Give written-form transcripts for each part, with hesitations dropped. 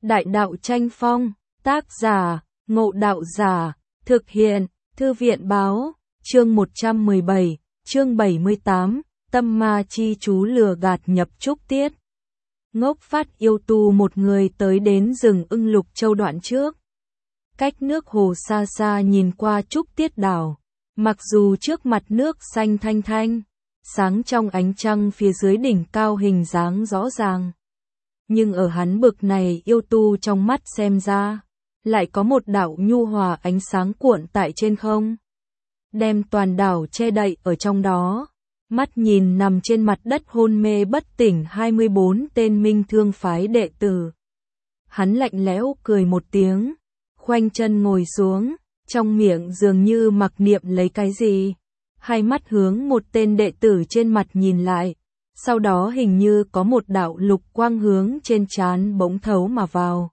Đại đạo tranh phong, tác giả, Ngộ Đạo Giả, thực hiện, Thư viện báo, chương 117, chương 78, tâm ma chi chú lừa gạt nhập trúc tiết. Ngốc Phát yêu tu một người tới đến rừng ưng Lục Châu đoạn trước. Cách nước hồ xa xa nhìn qua trúc tiết đảo, mặc dù trước mặt nước xanh thanh thanh, sáng trong ánh trăng phía dưới đỉnh cao hình dáng rõ ràng. Nhưng ở hắn bực này yêu tu trong mắt xem ra, lại có một đạo nhu hòa ánh sáng cuộn tại trên không, đem toàn đảo che đậy ở trong đó. Mắt nhìn nằm trên mặt đất hôn mê bất tỉnh 24 tên minh thương phái đệ tử. Hắn lạnh lẽo cười một tiếng, khoanh chân ngồi xuống, trong miệng dường như mặc niệm lấy cái gì. Hai mắt hướng một tên đệ tử trên mặt nhìn lại, sau đó hình như có một đạo lục quang hướng trên trán bỗng thấu mà vào.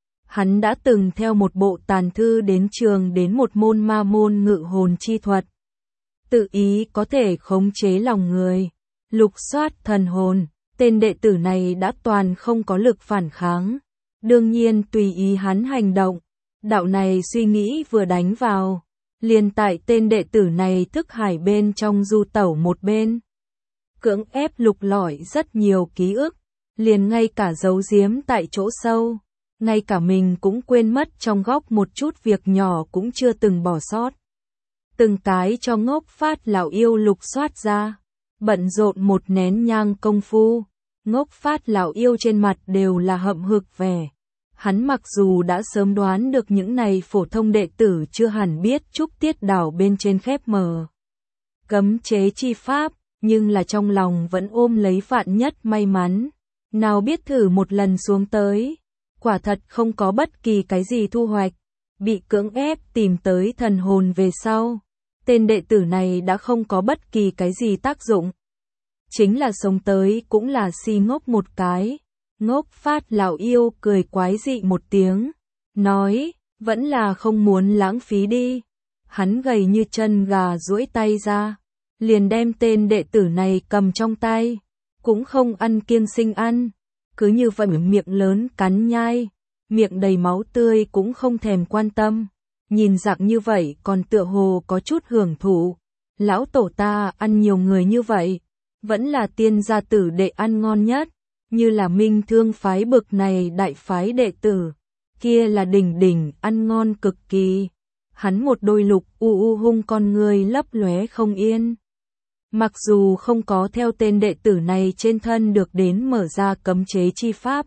Hắn đã từng theo một bộ tàn thư đến trường đến một môn ma môn ngự hồn chi thuật. Tự ý có thể khống chế lòng người, lục soát thần hồn, tên đệ tử này đã toàn không có lực phản kháng. Đương nhiên tùy ý hắn hành động, đạo này suy nghĩ vừa đánh vào, liền tại tên đệ tử này thức hải bên trong du tẩu một bên. Cưỡng ép lục lọi rất nhiều ký ức, liền ngay cả giấu giếm tại chỗ sâu, ngay cả mình cũng quên mất trong góc một chút việc nhỏ cũng chưa từng bỏ sót. Từng cái cho Ngốc Phát lão yêu lục soát ra, bận rộn một nén nhang công phu, Ngốc Phát lão yêu trên mặt đều là hậm hực vẻ. Hắn mặc dù đã sớm đoán được những này phổ thông đệ tử chưa hẳn biết trúc tiết đảo bên trên khép mờ cấm chế chi pháp, nhưng là trong lòng vẫn ôm lấy vạn nhất may mắn. Nào biết thử một lần xuống tới, quả thật không có bất kỳ cái gì thu hoạch, bị cưỡng ép tìm tới thần hồn về sau. Tên đệ tử này đã không có bất kỳ cái gì tác dụng. Chính là sống tới cũng là si ngốc một cái. Ngốc Phát lão yêu cười quái dị một tiếng, nói, vẫn là không muốn lãng phí đi. Hắn gầy như chân gà duỗi tay ra, liền đem tên đệ tử này cầm trong tay, cũng không ăn kiêng sinh ăn, cứ như vậy miệng lớn cắn nhai, miệng đầy máu tươi cũng không thèm quan tâm. Nhìn dạng như vậy còn tựa hồ có chút hưởng thụ. Lão tổ ta ăn nhiều người như vậy, vẫn là tiên gia tử đệ ăn ngon nhất. Như là minh thương phái bực này đại phái đệ tử, kia là đỉnh đỉnh ăn ngon cực kỳ. Hắn một đôi lục hung con người lấp lóe không yên. Mặc dù không có theo tên đệ tử này trên thân được đến mở ra cấm chế chi pháp,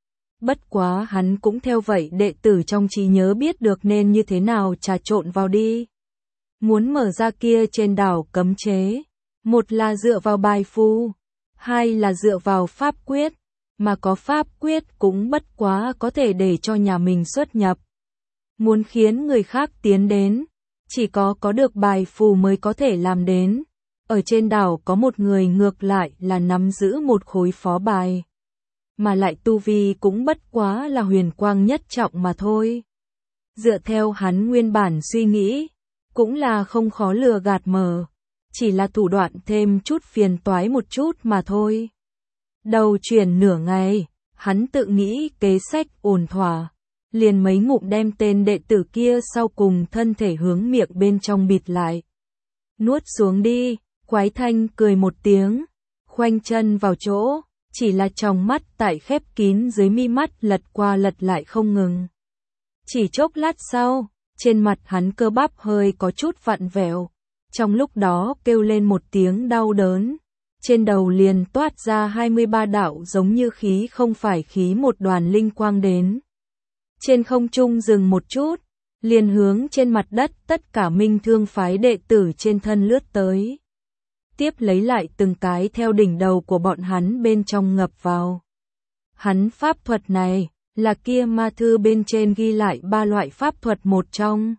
bất quá hắn cũng theo vậy đệ tử trong trí nhớ biết được nên như thế nào trà trộn vào đi. Muốn mở ra kia trên đảo cấm chế, một là dựa vào bài phù, hai là dựa vào pháp quyết, mà có pháp quyết cũng bất quá có thể để cho nhà mình xuất nhập. Muốn khiến người khác tiến đến, chỉ có được bài phù mới có thể làm đến. Ở trên đảo có một người ngược lại là nắm giữ một khối phó bài, mà lại tu vi cũng bất quá là huyền quang nhất trọng mà thôi. Dựa theo hắn nguyên bản suy nghĩ, cũng là không khó lừa gạt mờ, chỉ là thủ đoạn thêm chút phiền toái một chút mà thôi. Đầu chuyển nửa ngày, hắn tự nghĩ kế sách ổn thỏa, liền mấy ngụm đem tên đệ tử kia sau cùng thân thể hướng miệng bên trong bịt lại. Nuốt xuống đi, Quái Thanh cười một tiếng, khoanh chân vào chỗ, chỉ là tròng mắt tại khép kín dưới mi mắt lật qua lật lại không ngừng. Chỉ chốc lát sau, trên mặt hắn cơ bắp hơi có chút vặn vẹo, trong lúc đó kêu lên một tiếng đau đớn. Trên đầu liền toát ra 23 đạo giống như khí không phải khí một đoàn linh quang đến. Trên không trung dừng một chút, liền hướng trên mặt đất tất cả minh thương phái đệ tử trên thân lướt tới. Tiếp lấy lại từng cái theo đỉnh đầu của bọn hắn bên trong ngập vào. Hắn pháp thuật này, là kia ma thư bên trên ghi lại 3 loại pháp thuật một trong.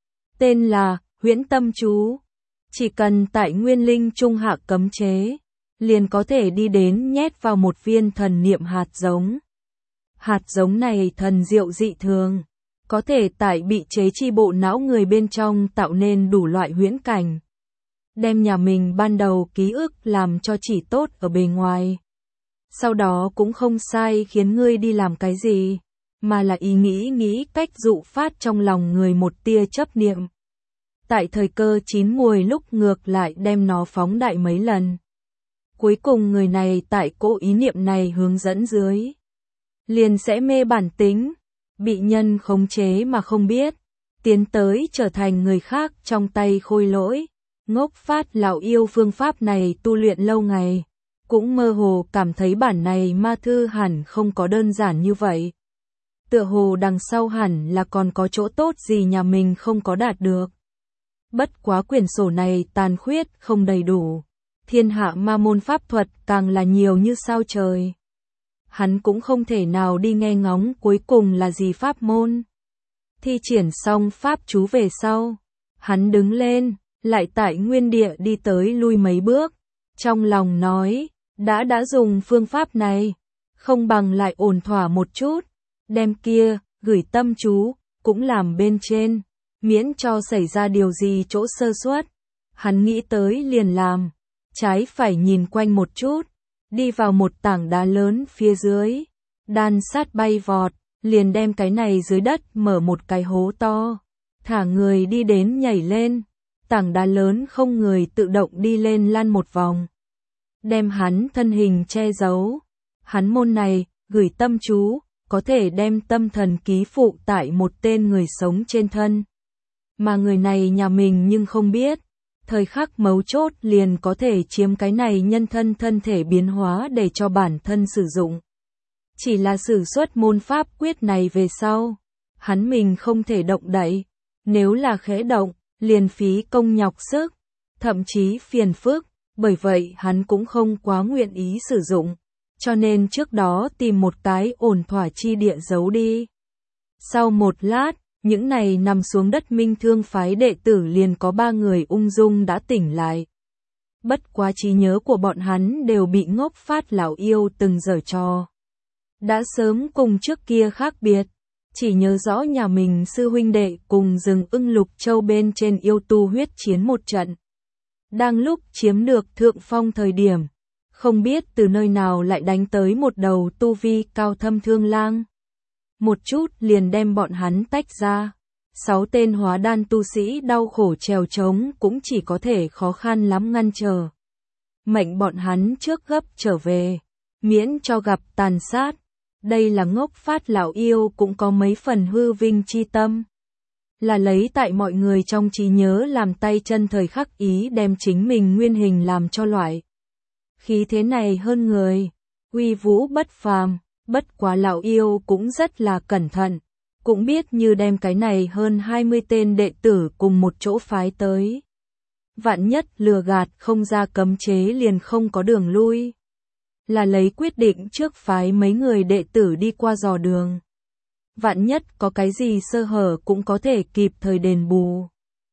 Tên là, huyễn tâm chú. Chỉ cần tại nguyên linh trung hạ cấm chế, liền có thể đi đến nhét vào một viên thần niệm hạt giống. Hạt giống này thần diệu dị thường, có thể tại bị chế chi bộ não người bên trong tạo nên đủ loại huyễn cảnh. Đem nhà mình ban đầu ký ức làm cho chỉ tốt ở bề ngoài. Sau đó cũng không sai khiến ngươi đi làm cái gì, mà là ý nghĩ cách dụ phát trong lòng người một tia chấp niệm. Tại thời cơ chín muồi lúc ngược lại đem nó phóng đại mấy lần. Cuối cùng người này tại cỗ ý niệm này hướng dẫn dưới, liền sẽ mê bản tính, bị nhân khống chế mà không biết, tiến tới trở thành người khác trong tay khôi lỗi. Ngốc phát lão yêu phương pháp này tu luyện lâu ngày, cũng mơ hồ cảm thấy bản này ma thư hẳn không có đơn giản như vậy. Tựa hồ đằng sau hẳn là còn có chỗ tốt gì nhà mình không có đạt được. Bất quá quyển sổ này tàn khuyết không đầy đủ, thiên hạ ma môn pháp thuật càng là nhiều như sao trời. Hắn cũng không thể nào đi nghe ngóng cuối cùng là gì pháp môn. Thi triển xong pháp chú về sau, hắn đứng lên, lại tại nguyên địa đi tới lui mấy bước, trong lòng nói, đã dùng phương pháp này, không bằng lại ổn thỏa một chút, đem kia, gửi tâm chú, cũng làm bên trên, miễn cho xảy ra điều gì chỗ sơ suất. Hắn nghĩ tới liền làm, trái phải nhìn quanh một chút, đi vào một tảng đá lớn phía dưới, đan sát bay vọt, liền đem cái này dưới đất mở một cái hố to, thả người đi đến nhảy lên, tảng đá lớn không người tự động đi lên lăn một vòng, đem hắn thân hình che giấu. Hắn môn này, gửi tâm chú, có thể đem tâm thần ký phụ tại một tên người sống trên thân. Mà người này nhà mình nhưng không biết, thời khắc mấu chốt liền có thể chiếm cái này nhân thân thể biến hóa để cho bản thân sử dụng. Chỉ là sử xuất môn pháp quyết này về sau, hắn mình không thể động đậy, nếu là khẽ động, liền phí công nhọc sức, thậm chí phiền phức, bởi vậy hắn cũng không quá nguyện ý sử dụng, cho nên trước đó tìm một cái ổn thỏa chi địa giấu đi. Sau một lát, những này nằm xuống đất Minh Thương phái đệ tử liền có 3 người ung dung đã tỉnh lại. Bất quá trí nhớ của bọn hắn đều bị Ngốc phát lão yêu từng giở trò. Đã sớm cùng trước kia khác biệt, chỉ nhớ rõ nhà mình sư huynh đệ cùng rừng ưng Lục Châu bên trên yêu tu huyết chiến một trận. Đang lúc chiếm được thượng phong thời điểm, không biết từ nơi nào lại đánh tới một đầu tu vi cao thâm thương lang. Một chút liền đem bọn hắn tách ra. 6 tên hóa đan tu sĩ đau khổ trèo trống cũng chỉ có thể khó khăn lắm ngăn trở. Mệnh bọn hắn trước gấp trở về, miễn cho gặp tàn sát. Đây là Ngốc phát lão yêu cũng có mấy phần hư vinh chi tâm. Là lấy tại mọi người trong trí nhớ làm tay chân thời khắc ý đem chính mình nguyên hình làm cho loại. Khí thế này hơn người, uy vũ bất phàm. Bất quá lão yêu cũng rất là cẩn thận, cũng biết như đem cái này hơn 20 tên đệ tử cùng một chỗ phái tới. Vạn nhất lừa gạt không ra cấm chế liền không có đường lui. Là lấy quyết định trước phái mấy người đệ tử đi qua dò đường. Vạn nhất có cái gì sơ hở cũng có thể kịp thời đền bù.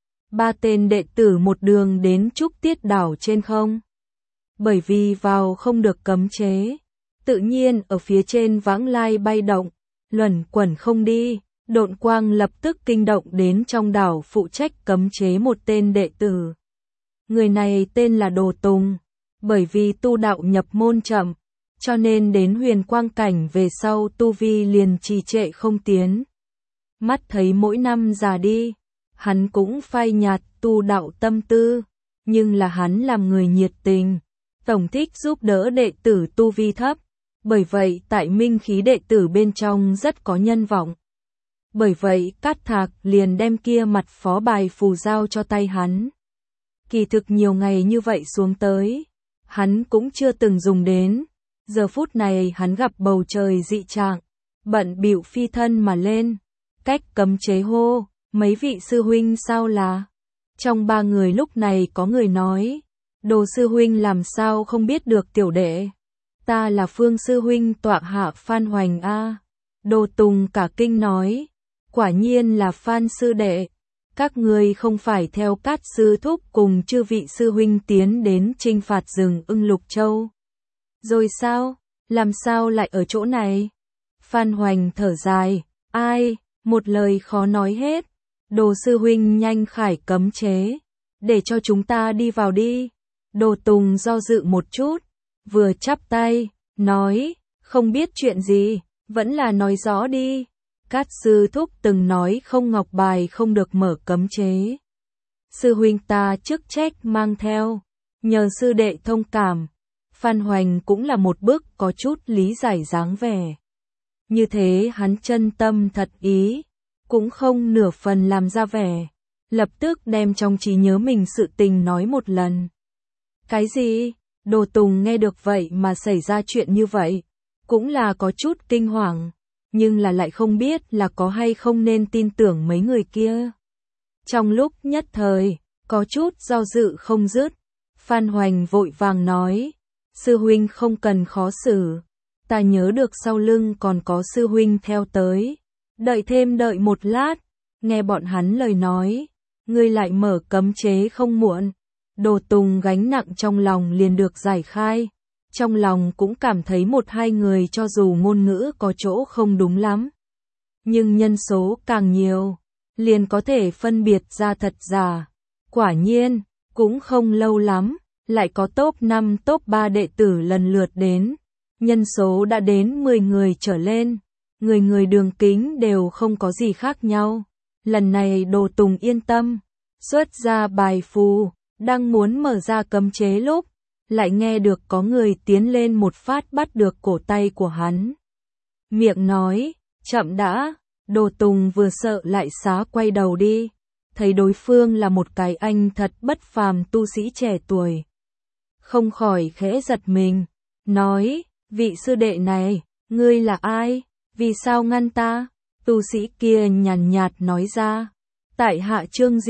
3 tên đệ tử một đường đến Trúc Tiết đảo trên không. Bởi vì vào không được cấm chế. Tự nhiên ở phía trên vãng lai bay động, luẩn quẩn không đi, độn quang lập tức kinh động đến trong đảo phụ trách cấm chế một tên đệ tử. Người này tên là Đồ Tùng, bởi vì tu đạo nhập môn chậm, cho nên đến huyền quang cảnh về sau tu vi liền trì trệ không tiến. Mắt thấy mỗi năm già đi, hắn cũng phai nhạt tu đạo tâm tư, nhưng là hắn làm người nhiệt tình, tổng thích giúp đỡ đệ tử tu vi thấp. Bởi vậy tại minh khí đệ tử bên trong rất có nhân vọng. Bởi vậy Cát Thạc liền đem kia mặt phó bài phù giao cho tay hắn. Kỳ thực nhiều ngày như vậy xuống tới, hắn cũng chưa từng dùng đến. Giờ phút này hắn gặp bầu trời dị trạng, bận bịu phi thân mà lên. Cách cấm chế hô, mấy vị sư huynh sao là? Trong 3 người lúc này có người nói, Đồ sư huynh làm sao không biết được tiểu đệ. Ta là Phương sư huynh tọa hạ Phan Hoành a. Đồ Tùng cả kinh nói, quả nhiên là Phan sư đệ. Các ngươi không phải theo Cát sư thúc cùng chư vị sư huynh tiến đến chinh phạt rừng ưng Lục Châu. Rồi sao, làm sao lại ở chỗ này? Phan Hoành thở dài, ai, một lời khó nói hết. Đồ sư huynh nhanh khải cấm chế, để cho chúng ta đi vào đi. Đồ Tùng do dự một chút, vừa chắp tay, nói, không biết chuyện gì, vẫn là nói rõ đi. Cát sư thúc từng nói không ngọc bài không được mở cấm chế. Sư huynh ta chức trách mang theo, nhờ sư đệ thông cảm. Phan Hoành cũng là một bước có chút lý giải dáng vẻ. Như thế hắn chân tâm thật ý, cũng không nửa phần làm ra vẻ. Lập tức đem trong trí nhớ mình sự tình nói một lần. Cái gì? Đồ Tùng nghe được vậy mà xảy ra chuyện như vậy, cũng là có chút kinh hoàng, nhưng là lại không biết là có hay không nên tin tưởng mấy người kia. Trong lúc nhất thời, có chút do dự không dứt, Phan Hoành vội vàng nói, sư huynh không cần khó xử, ta nhớ được sau lưng còn có sư huynh theo tới, đợi một lát, nghe bọn hắn lời nói, ngươi lại mở cấm chế không muộn. Đồ Tùng gánh nặng trong lòng liền được giải khai, trong lòng cũng cảm thấy một hai người cho dù ngôn ngữ có chỗ không đúng lắm, nhưng nhân số càng nhiều, liền có thể phân biệt ra thật giả. Quả nhiên, cũng không lâu lắm, lại có top 5 top 3 đệ tử lần lượt đến, nhân số đã đến 10 người trở lên, người người đường kính đều không có gì khác nhau. Lần này Đồ Tùng yên tâm, xuất ra bài phù, đang muốn mở ra cấm chế lúc, lại nghe được có người tiến lên một phát bắt được cổ tay của hắn. Miệng nói, chậm đã, Đồ Tùng vừa sợ lại xá quay đầu đi, thấy đối phương là một cái anh thật bất phàm tu sĩ trẻ tuổi. Không khỏi khẽ giật mình, nói, vị sư đệ này, ngươi là ai, vì sao ngăn ta? Tu sĩ kia nhàn nhạt nói ra, tại hạ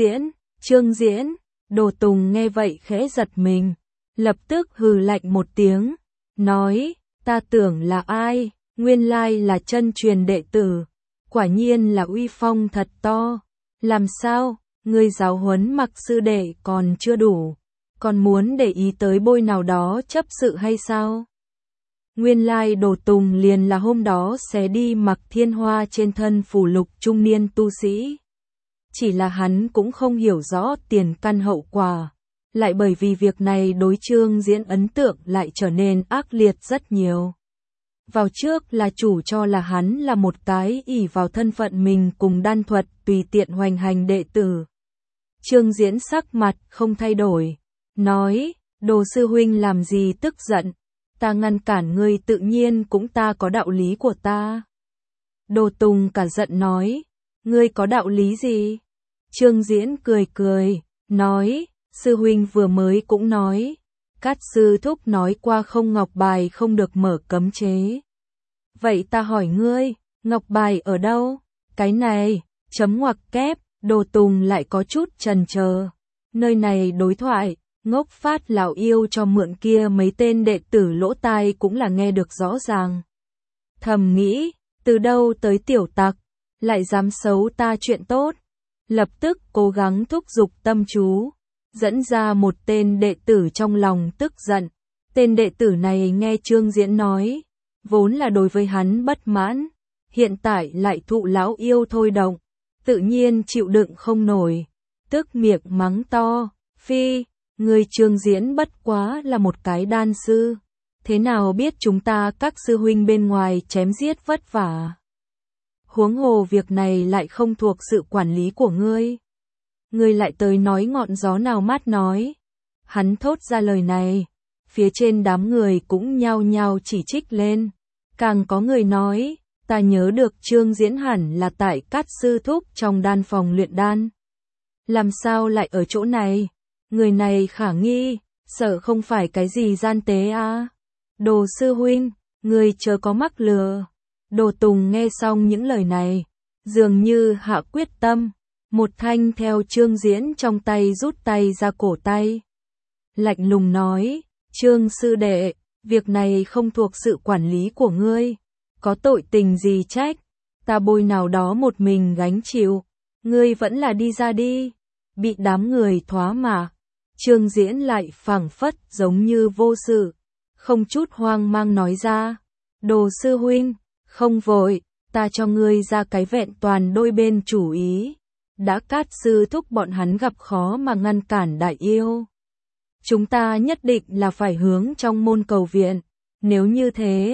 Trương Diễn. Đồ Tùng nghe vậy khẽ giật mình, lập tức hừ lạnh một tiếng, nói, ta tưởng là ai, nguyên lai là chân truyền đệ tử, quả nhiên là uy phong thật to, làm sao, ngươi giáo huấn Mặc sư đệ còn chưa đủ, còn muốn để ý tới bôi nào đó chấp sự hay sao? Nguyên lai Đồ Tùng liền là hôm đó xé đi Mặc Thiên Hoa trên thân phủ lục trung niên tu sĩ. Chỉ là hắn cũng không hiểu rõ tiền căn hậu quả, lại bởi vì việc này đối Trương Diễn ấn tượng lại trở nên ác liệt rất nhiều. Vào trước là chủ cho là hắn là một cái ỷ vào thân phận mình cùng đan thuật tùy tiện hoành hành đệ tử. Trương Diễn sắc mặt không thay đổi, nói, Đồ sư huynh làm gì tức giận, ta ngăn cản ngươi tự nhiên cũng ta có đạo lý của ta. Đồ Tùng cả giận nói, ngươi có đạo lý gì? Trương Diễn cười, nói, sư huynh vừa mới cũng nói, Cát sư thúc nói qua không ngọc bài không được mở cấm chế. Vậy ta hỏi ngươi, ngọc bài ở đâu? Cái này, chấm ngoặc kép, Đồ Tùng lại có chút chần chờ. Nơi này đối thoại, ngốc phát lão yêu cho mượn kia mấy tên đệ tử lỗ tai cũng là nghe được rõ ràng. Thầm nghĩ, từ đâu tới tiểu tặc, lại dám xấu ta chuyện tốt. Lập tức cố gắng thúc giục tâm chú, dẫn ra một tên đệ tử trong lòng tức giận. Tên đệ tử này nghe Trương Diễn nói, vốn là đối với hắn bất mãn, hiện tại lại thụ lão yêu thôi động, tự nhiên chịu đựng không nổi, tức miệng mắng to, phi, người Trương Diễn bất quá là một cái đan sư, thế nào biết chúng ta các sư huynh bên ngoài chém giết vất vả. Huống hồ việc này lại không thuộc sự quản lý của ngươi. Ngươi lại tới nói ngọn gió nào mát nói. Hắn thốt ra lời này, phía trên đám người cũng nhao nhao chỉ trích lên. Càng có người nói, ta nhớ được Trương Diễn hẳn là tại Cát sư thúc trong đan phòng luyện đan. Làm sao lại ở chỗ này? Người này khả nghi, sợ không phải cái gì gian tế à? Đồ sư huynh, ngươi chớ có mắc lừa. Đồ Tùng nghe xong những lời này, dường như hạ quyết tâm, một thanh theo Trương Diễn trong tay rút tay ra cổ tay. Lạnh lùng nói, Trương sư đệ, việc này không thuộc sự quản lý của ngươi, có tội tình gì trách, ta bôi nào đó một mình gánh chịu, ngươi vẫn là đi ra đi. Bị đám người thoá mạ, Trương Diễn lại phảng phất giống như vô sự, không chút hoang mang nói ra, Đồ sư huynh, không vội, ta cho ngươi ra cái vẹn toàn đôi bên chủ ý. Đã Cát sư thúc bọn hắn gặp khó mà ngăn cản đại yêu. Chúng ta nhất định là phải hướng trong môn cầu viện, nếu như thế,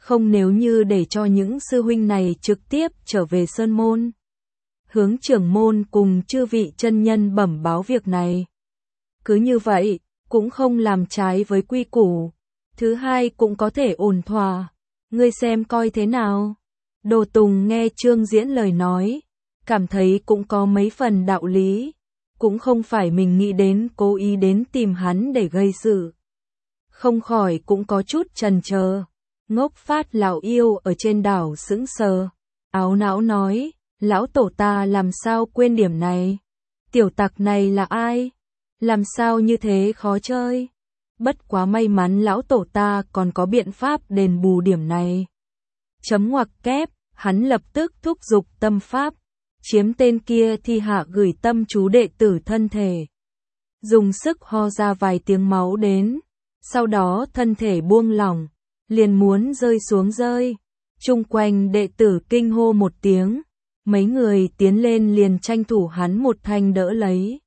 không nếu như để cho những sư huynh này trực tiếp trở về sơn môn. Hướng trưởng môn cùng chư vị chân nhân bẩm báo việc này. Cứ như vậy, cũng không làm trái với quy củ. Thứ hai cũng có thể ổn thỏa. Ngươi xem coi thế nào. Đồ Tùng nghe Trương Diễn lời nói, cảm thấy cũng có mấy phần đạo lý. Cũng không phải mình nghĩ đến cố ý đến tìm hắn để gây sự. Không khỏi cũng có chút chần chờ. Ngốc Phát lão yêu ở trên đảo sững sờ. Áo não nói, lão tổ ta làm sao quên điểm này? Tiểu tặc này là ai? Làm sao như thế khó chơi? Bất quá may mắn lão tổ ta còn có biện pháp đền bù điểm này. Chấm ngoặc kép, hắn lập tức thúc giục tâm pháp, chiếm tên kia thi hạ gửi tâm chú đệ tử thân thể. Dùng sức ho ra vài tiếng máu đến, sau đó thân thể buông lỏng, liền muốn rơi xuống rơi. Chung quanh đệ tử kinh hô một tiếng, mấy người tiến lên liền tranh thủ hắn một thanh đỡ lấy.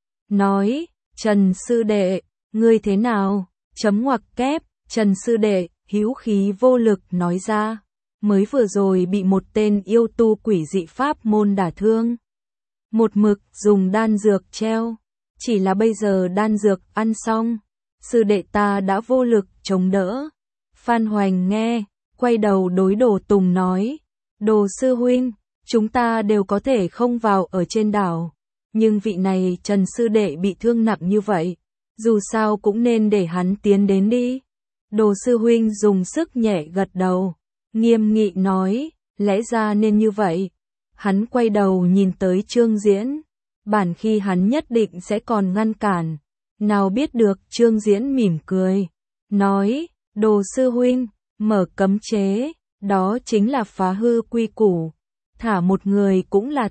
Nói, Trần sư đệ, ngươi thế nào? Chấm ngoặc kép, Trần sư đệ, hữu khí vô lực nói ra, mới vừa rồi bị một tên yêu tu quỷ dị pháp môn đả thương. Một mực dùng đan dược treo, chỉ là bây giờ đan dược ăn xong, sư đệ ta đã vô lực chống đỡ. Phan Hoành nghe, quay đầu đối Đồ Tùng nói, Đồ sư huynh, chúng ta đều có thể không vào ở trên đảo, nhưng vị này Trần sư đệ bị thương nặng như vậy, dù sao cũng nên để hắn tiến đến đi. Đồ sư huynh dùng sức nhẹ gật đầu, nghiêm nghị nói, lẽ ra nên như vậy. Hắn quay đầu nhìn tới Trương Diễn, bản khi hắn nhất định sẽ còn ngăn cản, nào biết được Trương Diễn mỉm cười, nói, Đồ sư huynh, mở cấm chế, đó chính là phá hư quy củ, thả một người cũng là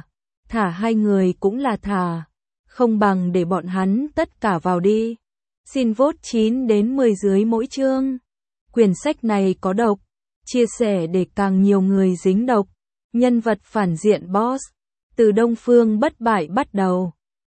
thả hai người cũng là thả, không bằng để bọn hắn tất cả vào đi. Xin vote 9 đến 10 dưới mỗi chương. Quyển sách này có độc, chia sẻ để càng nhiều người dính độc. Nhân vật phản diện boss, từ Đông Phương bất bại bắt đầu.